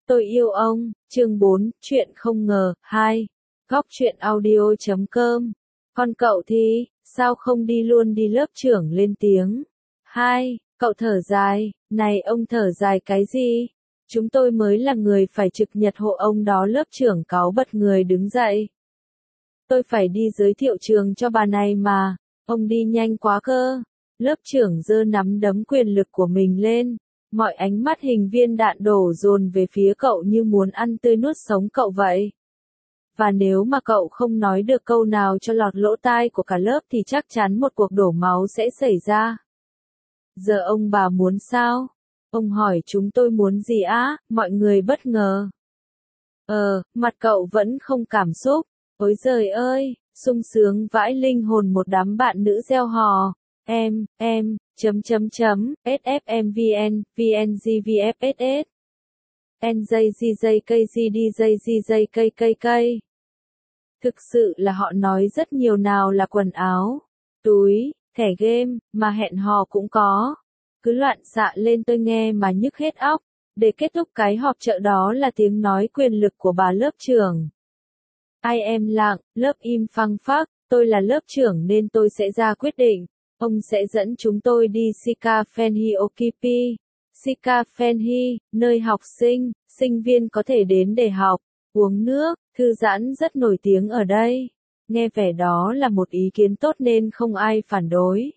Tôi yêu ông, chương 4, chuyện không ngờ, 2. Góc truyện audio.com. Còn cậu thì, sao không đi luôn đi, lớp trưởng lên tiếng. 2. Cậu thở dài, này ông thở dài cái gì? Chúng tôi mới là người phải trực nhật hộ ông đó, lớp trưởng cáu bật người đứng dậy. Tôi phải đi giới thiệu trường cho bà này mà, ông đi nhanh quá cơ. Lớp trưởng giơ nắm đấm quyền lực của mình lên. Mọi ánh mắt hình viên đạn đổ dồn về phía cậu như muốn ăn tươi nuốt sống cậu vậy. Và nếu mà cậu không nói được câu nào cho lọt lỗ tai của cả lớp thì chắc chắn một cuộc đổ máu sẽ xảy ra. Giờ ông bà muốn sao? Ông hỏi chúng tôi muốn gì á? Mọi người bất ngờ. Mặt cậu vẫn không cảm xúc. Ôi giời ơi, sung sướng vãi linh hồn, một đám bạn nữ reo hò. SFMVN, VNGVFSS. NJGJKGDJGJKKK. Thực sự là họ nói rất nhiều, nào là quần áo, túi, thẻ game, mà hẹn hò cũng có. Cứ loạn xạ lên tôi nghe mà nhức hết óc. Để kết thúc cái họp chợ đó là tiếng nói quyền lực của bà lớp trưởng. Ai em lặng, lớp im phăng phắc, tôi là lớp trưởng nên tôi sẽ ra quyết định. Ông sẽ dẫn chúng tôi đi Shika Fenhi Okipi. Shika Fenhi, nơi học sinh viên có thể đến để học, uống nước, thư giãn, rất nổi tiếng ở đây. Nghe vẻ đó là một ý kiến tốt nên không ai phản đối.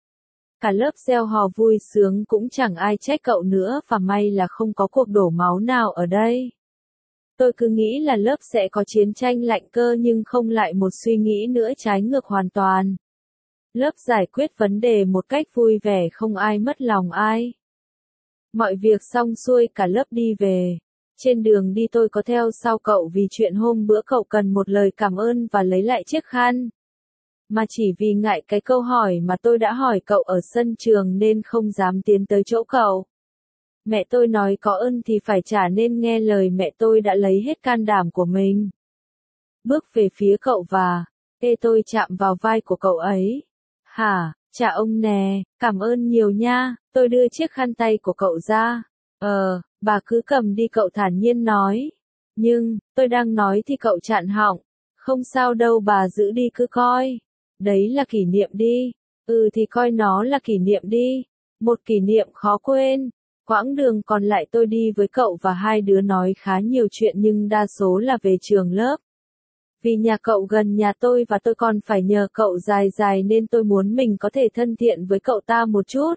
Cả lớp reo hò vui sướng, cũng chẳng ai trách cậu nữa, và may là không có cuộc đổ máu nào ở đây. Tôi cứ nghĩ là lớp sẽ có chiến tranh lạnh cơ, nhưng không, lại một suy nghĩ nữa trái ngược hoàn toàn. Lớp giải quyết vấn đề một cách vui vẻ, không ai mất lòng ai. Mọi việc xong xuôi, cả lớp đi về. Trên đường đi tôi có theo sau cậu vì chuyện hôm bữa cậu cần một lời cảm ơn và lấy lại chiếc khăn. Mà chỉ vì ngại cái câu hỏi mà tôi đã hỏi cậu ở sân trường nên không dám tiến tới chỗ cậu. Mẹ tôi nói có ơn thì phải trả nên nghe lời mẹ tôi đã lấy hết can đảm của mình. Bước về phía cậu và, tôi chạm vào vai của cậu ấy. Hả, chà ông nè, cảm ơn nhiều nha, tôi đưa chiếc khăn tay của cậu ra. Bà cứ cầm đi, cậu thản nhiên nói. Nhưng, tôi đang nói thì cậu chặn họng. Không sao đâu bà, giữ đi cứ coi. Đấy là kỷ niệm đi. Thì coi nó là kỷ niệm đi. Một kỷ niệm khó quên. Quãng đường còn lại tôi đi với cậu và hai đứa nói khá nhiều chuyện, nhưng đa số là về trường lớp. Vì nhà cậu gần nhà tôi và tôi còn phải nhờ cậu dài nên tôi muốn mình có thể thân thiện với cậu ta một chút.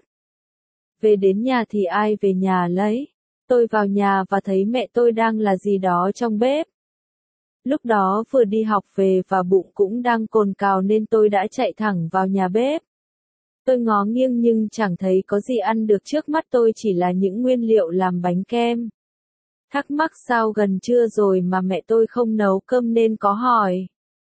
Về đến nhà thì ai về nhà lấy. Tôi vào nhà và thấy mẹ tôi đang là gì đó trong bếp. Lúc đó vừa đi học về và bụng cũng đang cồn cào nên tôi đã chạy thẳng vào nhà bếp. Tôi ngó nghiêng nhưng chẳng thấy có gì ăn được trước mắt tôi, chỉ là những nguyên liệu làm bánh kem. Thắc mắc sao gần trưa rồi mà mẹ tôi không nấu cơm nên có hỏi.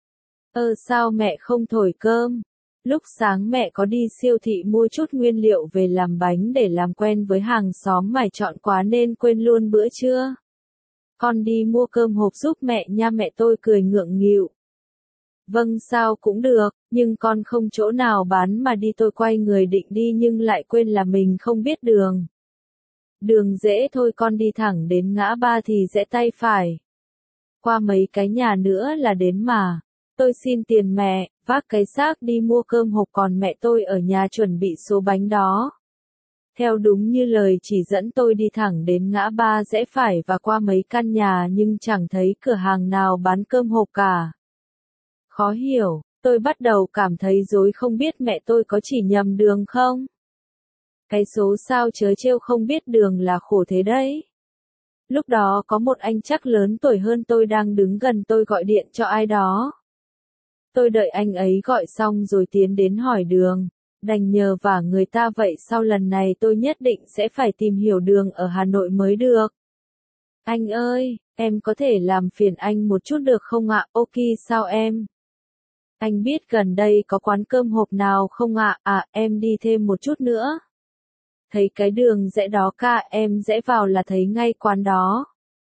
Sao mẹ không thổi cơm? Lúc sáng mẹ có đi siêu thị mua chút nguyên liệu về làm bánh để làm quen với hàng xóm mải chọn quá nên quên luôn bữa trưa. Con đi mua cơm hộp giúp mẹ nha, mẹ tôi cười ngượng nghịu. Vâng, sao cũng được, nhưng con không chỗ nào bán mà đi. Tôi quay người định đi nhưng lại quên là mình không biết đường. Đường dễ thôi, con đi thẳng đến ngã ba thì rẽ tay phải. Qua mấy cái nhà nữa là đến mà. Tôi xin tiền mẹ, vác cái xác đi mua cơm hộp, còn mẹ tôi ở nhà chuẩn bị số bánh đó. Theo đúng như lời chỉ dẫn, tôi đi thẳng đến ngã ba, rẽ phải và qua mấy căn nhà nhưng chẳng thấy cửa hàng nào bán cơm hộp cả. Khó hiểu, tôi bắt đầu cảm thấy rối, không biết mẹ tôi có chỉ nhầm đường không? Cái số sao chớ trêu không biết đường là khổ thế đấy. Lúc đó có một anh chắc lớn tuổi hơn tôi đang đứng gần tôi, gọi điện cho ai đó. Tôi đợi anh ấy gọi xong rồi tiến đến hỏi đường, đành nhờ vả người ta vậy. Sau lần này tôi nhất định sẽ phải tìm hiểu đường ở Hà Nội mới được. Anh ơi, em có thể làm phiền anh một chút được không ạ? Ok, sao em? Anh biết gần đây có quán cơm hộp nào không ạ? Em đi thêm một chút nữa. Thấy cái đường rẽ đó ca, em rẽ vào là thấy ngay quán đó.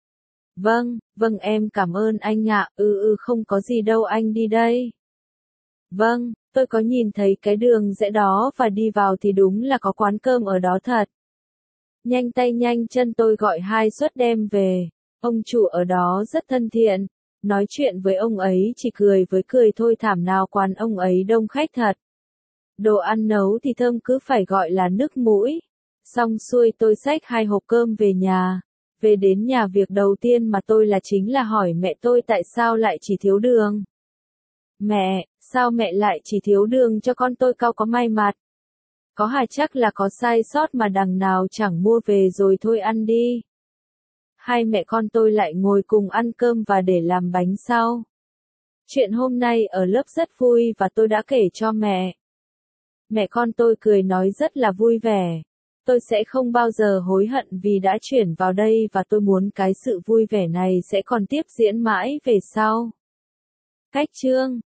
Vâng, em cảm ơn anh ạ. Không có gì đâu, anh đi đây. Vâng, tôi có nhìn thấy cái đường rẽ đó và đi vào thì đúng là có quán cơm ở đó thật. Nhanh tay nhanh chân tôi gọi 2 suất đem về. Ông chủ ở đó rất thân thiện, nói chuyện với ông ấy chỉ cười với cười thôi, thảm nào quán ông ấy đông khách thật. Đồ ăn nấu thì thơm cứ phải gọi là nước mũi. Xong xuôi tôi xách 2 hộp cơm về nhà. Về đến nhà việc đầu tiên mà tôi chính là hỏi mẹ tôi tại sao lại chỉ thiếu đường. Mẹ, sao mẹ lại chỉ thiếu đường cho con tôi, cau có may mặt. Có hà chắc là có sai sót mà đằng nào chẳng mua về rồi thôi ăn đi. Hai mẹ con tôi lại ngồi cùng ăn cơm và để làm bánh sau. Chuyện hôm nay ở lớp rất vui và tôi đã kể cho mẹ. Mẹ con tôi cười nói rất là vui vẻ. Tôi sẽ không bao giờ hối hận vì đã chuyển vào đây và tôi muốn cái sự vui vẻ này sẽ còn tiếp diễn mãi về sau. Cách chương